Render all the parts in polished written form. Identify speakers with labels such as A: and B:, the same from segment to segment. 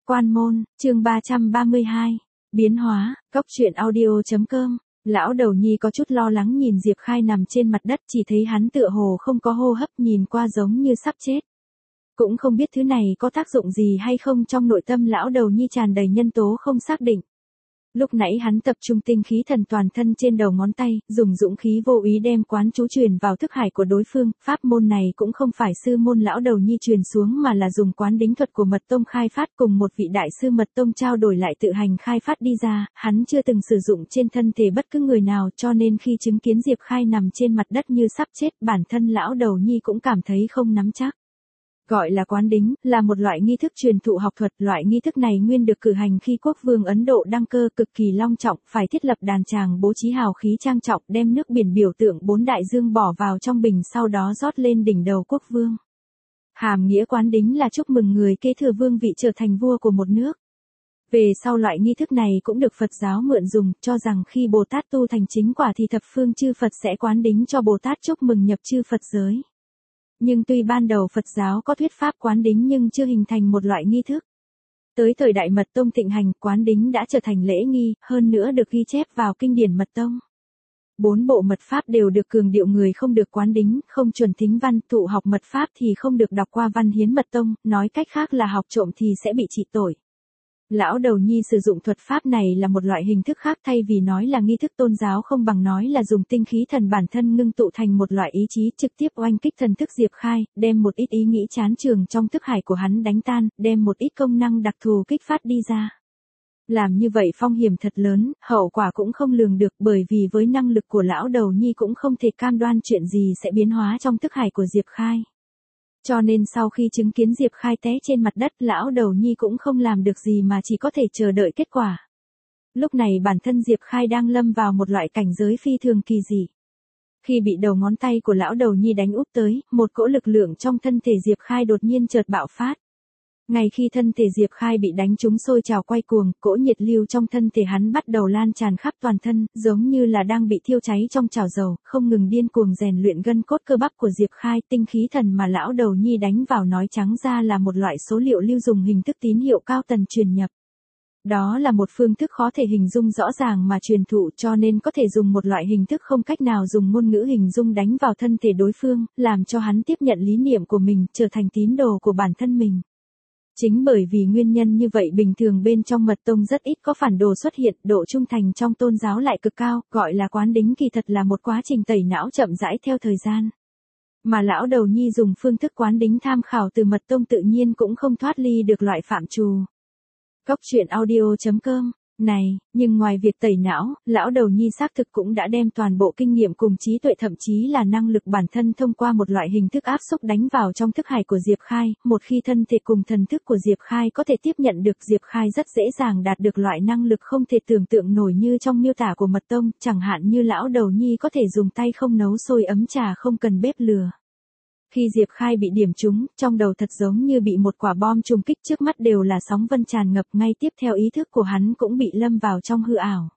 A: Quan môn, chương 332. Biến hóa, cóc truyện audio.com. Lão đầu nhi có chút lo lắng nhìn Diệp Khai nằm trên mặt đất, chỉ thấy hắn tựa hồ không có hô hấp, nhìn qua giống như sắp chết. Cũng không biết thứ này có tác dụng gì hay không, trong nội tâm lão đầu nhi tràn đầy nhân tố không xác định. Lúc nãy hắn tập trung tinh khí thần toàn thân trên đầu ngón tay, dùng dũng khí vô ý đem quán chú truyền vào thức hải của đối phương. Pháp môn này cũng không phải sư môn lão đầu nhi truyền xuống mà là dùng quán đính thuật của mật tông khai phát, cùng một vị đại sư mật tông trao đổi lại tự hành khai phát đi ra. Hắn chưa từng sử dụng trên thân thể bất cứ người nào, cho nên khi chứng kiến Diệp Khai nằm trên mặt đất như sắp chết, bản thân lão đầu nhi cũng cảm thấy không nắm chắc. Gọi là quán đính, là một loại nghi thức truyền thụ học thuật. Loại nghi thức này nguyên được cử hành khi quốc vương Ấn Độ đăng cơ, cực kỳ long trọng, phải thiết lập đàn tràng bố trí hào khí trang trọng, đem nước biển biểu tượng 4 đại dương bỏ vào trong bình, sau đó rót lên đỉnh đầu quốc vương. Hàm nghĩa quán đính là chúc mừng người kế thừa vương vị trở thành vua của một nước. Về sau loại nghi thức này cũng được Phật giáo mượn dùng, cho rằng khi Bồ Tát tu thành chính quả thì thập phương chư Phật sẽ quán đính cho Bồ Tát chúc mừng nhập chư Phật giới. Nhưng tuy ban đầu Phật giáo có thuyết pháp quán đính nhưng chưa hình thành một loại nghi thức. Tới thời đại Mật Tông thịnh hành, quán đính đã trở thành lễ nghi, hơn nữa được ghi chép vào kinh điển Mật Tông. 4 bộ mật pháp đều được cường điệu người không được quán đính, không chuẩn thính văn, thụ học mật pháp thì không được đọc qua văn hiến Mật Tông, nói cách khác là học trộm thì sẽ bị trị tội. Lão đầu nhi sử dụng thuật pháp này là một loại hình thức khác, thay vì nói là nghi thức tôn giáo không bằng nói là dùng tinh khí thần bản thân ngưng tụ thành một loại ý chí, trực tiếp oanh kích thần thức Diệp Khai, đem một ít ý nghĩ chán chường trong thức hải của hắn đánh tan, đem một ít công năng đặc thù kích phát đi ra. Làm như vậy phong hiểm thật lớn, hậu quả cũng không lường được, bởi vì với năng lực của lão đầu nhi cũng không thể cam đoan chuyện gì sẽ biến hóa trong thức hải của Diệp Khai. Cho nên sau khi chứng kiến Diệp Khai té trên mặt đất, lão đầu nhi cũng không làm được gì mà chỉ có thể chờ đợi kết quả. Lúc này bản thân Diệp Khai đang lâm vào một loại cảnh giới phi thường kỳ dị. Khi bị đầu ngón tay của lão đầu nhi đánh úp tới, một cỗ lực lượng trong thân thể Diệp Khai đột nhiên chợt bạo phát. Ngay khi thân thể Diệp Khai bị đánh trúng sôi trào quay cuồng, cỗ nhiệt lưu trong thân thể hắn bắt đầu lan tràn khắp toàn thân, giống như là đang bị thiêu cháy trong chảo dầu, không ngừng điên cuồng rèn luyện gân cốt cơ bắp của Diệp Khai. Tinh khí thần mà lão đầu nhi đánh vào nói trắng ra là một loại số liệu lưu dùng hình thức tín hiệu cao tần truyền nhập. Đó là một phương thức khó thể hình dung rõ ràng mà truyền thụ, cho nên có thể dùng một loại hình thức không cách nào dùng ngôn ngữ hình dung đánh vào thân thể đối phương, làm cho hắn tiếp nhận lý niệm của mình, trở thành tín đồ của bản thân mình. Chính bởi vì nguyên nhân như vậy bình thường bên trong mật tông rất ít có phản đồ xuất hiện, độ trung thành trong tôn giáo lại cực cao, gọi là quán đính kỳ thật là một quá trình tẩy não chậm rãi theo thời gian. Mà lão đầu nhi dùng phương thức quán đính tham khảo từ mật tông tự nhiên cũng không thoát ly được loại phạm trù. Cóc truyện audio.com này, nhưng ngoài việc tẩy não, lão đầu nhi xác thực cũng đã đem toàn bộ kinh nghiệm cùng trí tuệ, thậm chí là năng lực bản thân thông qua một loại hình thức áp xúc đánh vào trong thức hải của Diệp Khai. Một khi thân thể cùng thần thức của Diệp Khai có thể tiếp nhận được, Diệp Khai rất dễ dàng đạt được loại năng lực không thể tưởng tượng nổi như trong miêu tả của mật tông, chẳng hạn như lão đầu nhi có thể dùng tay không nấu sôi ấm trà không cần bếp lửa. Khi Diệp Khai bị điểm trúng, trong đầu thật giống như bị một quả bom trùng kích, trước mắt đều là sóng vân tràn ngập, ngay tiếp theo ý thức của hắn cũng bị lâm vào trong hư ảo.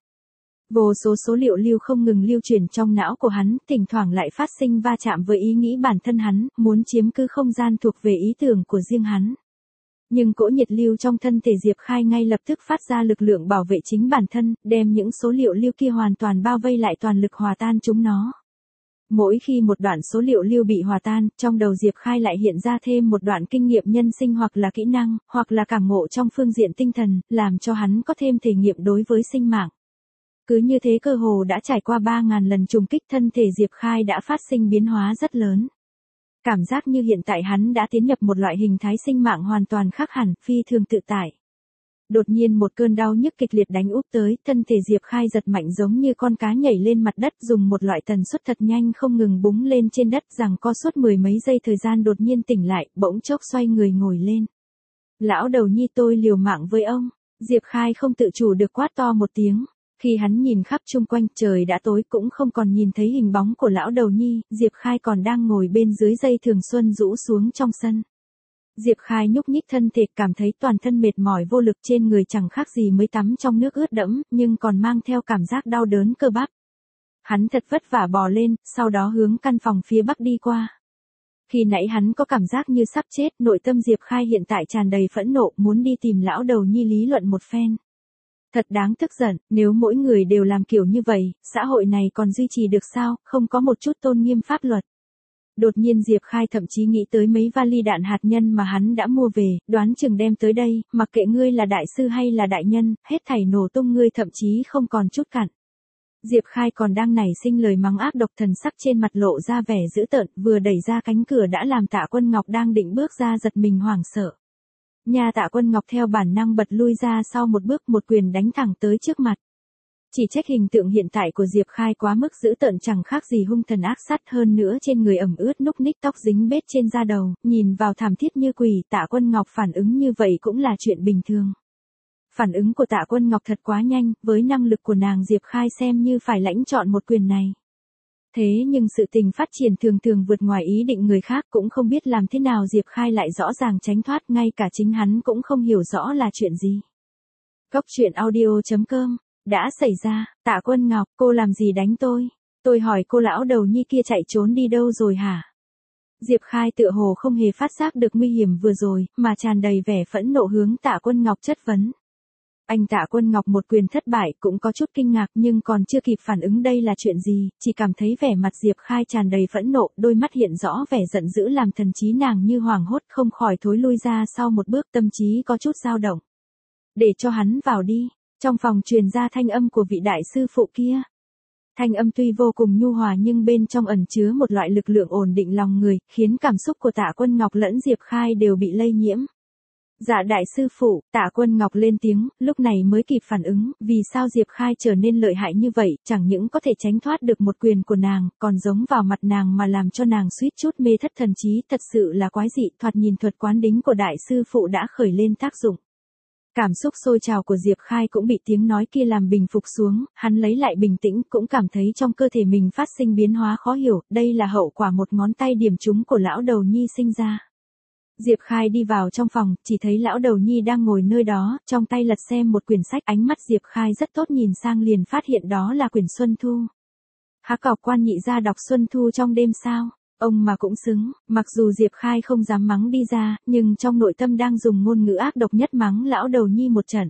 A: Vô số số liệu lưu không ngừng lưu truyền trong não của hắn, thỉnh thoảng lại phát sinh va chạm với ý nghĩ bản thân hắn, muốn chiếm cứ không gian thuộc về ý tưởng của riêng hắn. Nhưng cỗ nhiệt lưu trong thân thể Diệp Khai ngay lập tức phát ra lực lượng bảo vệ chính bản thân, đem những số liệu lưu kia hoàn toàn bao vây lại, toàn lực hòa tan chúng nó. Mỗi khi một đoạn số liệu lưu bị hòa tan, trong đầu Diệp Khai lại hiện ra thêm một đoạn kinh nghiệm nhân sinh hoặc là kỹ năng, hoặc là cảm ngộ trong phương diện tinh thần, làm cho hắn có thêm thể nghiệm đối với sinh mạng. Cứ như thế cơ hồ đã trải qua 3.000 lần trùng kích, thân thể Diệp Khai đã phát sinh biến hóa rất lớn. Cảm giác như hiện tại hắn đã tiến nhập một loại hình thái sinh mạng hoàn toàn khác hẳn, phi thường tự tại. Đột nhiên một cơn đau nhức kịch liệt đánh úp tới, thân thể Diệp Khai giật mạnh giống như con cá nhảy lên mặt đất, dùng một loại tần suất thật nhanh không ngừng búng lên trên đất, rằng co suốt 10 mấy giây thời gian đột nhiên tỉnh lại, bỗng chốc xoay người ngồi lên. Lão đầu nhi, tôi liều mạng với ông. Diệp Khai không tự chủ được quát to một tiếng. Khi hắn nhìn khắp chung quanh, trời đã tối, cũng không còn nhìn thấy hình bóng của lão đầu nhi, Diệp Khai còn đang ngồi bên dưới dây thường xuân rũ xuống trong sân. Diệp Khai nhúc nhích thân thể, cảm thấy toàn thân mệt mỏi vô lực, trên người chẳng khác gì mới tắm trong nước ướt đẫm, nhưng còn mang theo cảm giác đau đớn cơ bắp. Hắn thật vất vả bò lên, sau đó hướng căn phòng phía bắc đi qua. Khi nãy hắn có cảm giác như sắp chết, nội tâm Diệp Khai hiện tại tràn đầy phẫn nộ, muốn đi tìm lão đầu nhi lý luận một phen. Thật đáng tức giận, nếu mỗi người đều làm kiểu như vậy, xã hội này còn duy trì được sao, không có một chút tôn nghiêm pháp luật. Đột nhiên Diệp Khai thậm chí nghĩ tới mấy vali đạn hạt nhân mà hắn đã mua về, đoán chừng đem tới đây, mặc kệ ngươi là đại sư hay là đại nhân, hết thảy nổ tung ngươi thậm chí không còn chút cặn. Diệp Khai còn đang nảy sinh lời mắng ác độc, thần sắc trên mặt lộ ra vẻ dữ tợn, vừa đẩy ra cánh cửa đã làm Tạ Quân Ngọc đang định bước ra giật mình hoảng sợ. Nhà Tạ Quân Ngọc theo bản năng bật lui ra sau một bước, một quyền đánh thẳng tới trước mặt. Chỉ trách hình tượng hiện tại của Diệp Khai quá mức dữ tợn, chẳng khác gì hung thần ác sát, hơn nữa trên người ẩm ướt núc ních, tóc dính bết trên da đầu, nhìn vào thảm thiết như quỷ. Tạ Quân Ngọc phản ứng như vậy cũng là chuyện bình thường. Phản ứng của Tạ Quân Ngọc thật quá nhanh, với năng lực của nàng Diệp Khai xem như phải lãnh chọn một quyền này. Thế nhưng sự tình phát triển thường thường vượt ngoài ý định người khác, cũng không biết làm thế nào Diệp Khai lại rõ ràng tránh thoát, ngay cả chính hắn cũng không hiểu rõ là chuyện gì. Cốc truyện audio.com. Đã xảy ra, Tạ Quân Ngọc, cô làm gì đánh tôi? Tôi hỏi cô lão đầu nhi kia chạy trốn đi đâu rồi hả? Diệp Khai tựa hồ không hề phát giác được nguy hiểm vừa rồi, mà tràn đầy vẻ phẫn nộ hướng Tạ Quân Ngọc chất vấn. Anh Tạ Quân Ngọc một quyền thất bại cũng có chút kinh ngạc, nhưng còn chưa kịp phản ứng đây là chuyện gì, chỉ cảm thấy vẻ mặt Diệp Khai tràn đầy phẫn nộ, đôi mắt hiện rõ vẻ giận dữ làm thần trí nàng như hoảng hốt, không khỏi thối lui ra sau một bước, tâm trí có chút dao động. Để cho hắn vào đi. Trong phòng truyền ra thanh âm của vị đại sư phụ kia. Thanh âm tuy vô cùng nhu hòa nhưng bên trong ẩn chứa một loại lực lượng ổn định lòng người, khiến cảm xúc của Tạ Quân Ngọc lẫn Diệp Khai đều bị lây nhiễm. Dạ đại sư phụ, Tạ Quân Ngọc lên tiếng, lúc này mới kịp phản ứng, vì sao Diệp Khai trở nên lợi hại như vậy, chẳng những có thể tránh thoát được một quyền của nàng, còn giống vào mặt nàng mà làm cho nàng suýt chút mê thất thần trí, thật sự là quái dị, thoạt nhìn thuật quán đính của đại sư phụ đã khởi lên tác dụng. Cảm xúc sôi trào của Diệp Khai cũng bị tiếng nói kia làm bình phục xuống, hắn lấy lại bình tĩnh, cũng cảm thấy trong cơ thể mình phát sinh biến hóa khó hiểu, đây là hậu quả một ngón tay điểm trúng của lão đầu nhi sinh ra. Diệp Khai đi vào trong phòng, chỉ thấy lão đầu nhi đang ngồi nơi đó, trong tay lật xem một quyển sách, ánh mắt Diệp Khai rất tốt, nhìn sang liền phát hiện đó là quyển Xuân Thu. Há cọc quan nhị ra đọc Xuân Thu trong đêm sao? Ông mà cũng xứng, mặc dù Diệp Khai không dám mắng đi ra, nhưng trong nội tâm đang dùng ngôn ngữ ác độc nhất mắng lão đầu nhi một trận.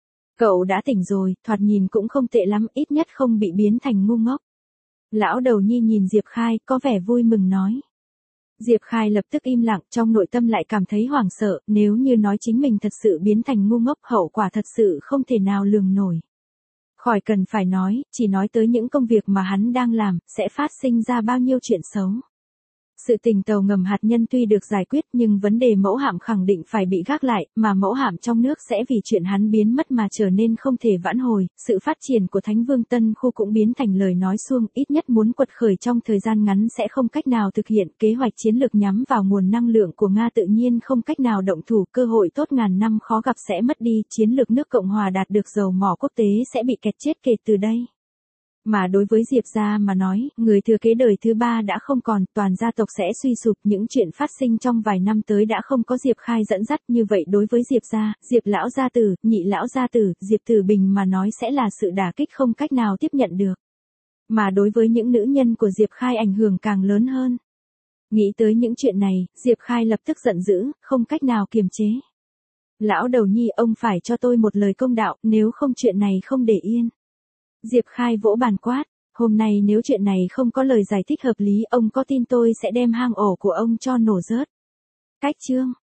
A: Cậu đã tỉnh rồi, thoạt nhìn cũng không tệ lắm, ít nhất không bị biến thành ngu ngốc. Lão đầu nhi nhìn Diệp Khai, có vẻ vui mừng nói. Diệp Khai lập tức im lặng, trong nội tâm lại cảm thấy hoảng sợ, nếu như nói chính mình thật sự biến thành ngu ngốc, hậu quả thật sự không thể nào lường nổi. Khỏi cần phải nói, chỉ nói tới những công việc mà hắn đang làm, sẽ phát sinh ra bao nhiêu chuyện xấu. Sự tình tàu ngầm hạt nhân tuy được giải quyết nhưng vấn đề mẫu hạm khẳng định phải bị gác lại, mà mẫu hạm trong nước sẽ vì chuyện hắn biến mất mà trở nên không thể vãn hồi, sự phát triển của Thánh Vương Tân Khu cũng biến thành lời nói suông, ít nhất muốn quật khởi trong thời gian ngắn sẽ không cách nào thực hiện, kế hoạch chiến lược nhắm vào nguồn năng lượng của Nga tự nhiên không cách nào động thủ, cơ hội tốt ngàn năm khó gặp sẽ mất đi, chiến lược nước Cộng Hòa đạt được dầu mỏ quốc tế sẽ bị kẹt chết kể từ đây. Mà đối với Diệp gia mà nói, người thừa kế đời thứ ba đã không còn, toàn gia tộc sẽ suy sụp, những chuyện phát sinh trong vài năm tới đã không có Diệp Khai dẫn dắt, như vậy đối với Diệp gia, Diệp lão gia tử, nhị lão gia tử, Diệp Tử Bình mà nói sẽ là sự đả kích không cách nào tiếp nhận được. Mà đối với những nữ nhân của Diệp Khai ảnh hưởng càng lớn hơn. Nghĩ tới những chuyện này, Diệp Khai lập tức giận dữ, không cách nào kiềm chế. Lão đầu nhi, ông phải cho tôi một lời công đạo, nếu không chuyện này không để yên. Diệp Khai vỗ bàn quát, hôm nay nếu chuyện này không có lời giải thích hợp lý, ông có tin tôi sẽ đem hang ổ của ông cho nổ rớt. Cách chương.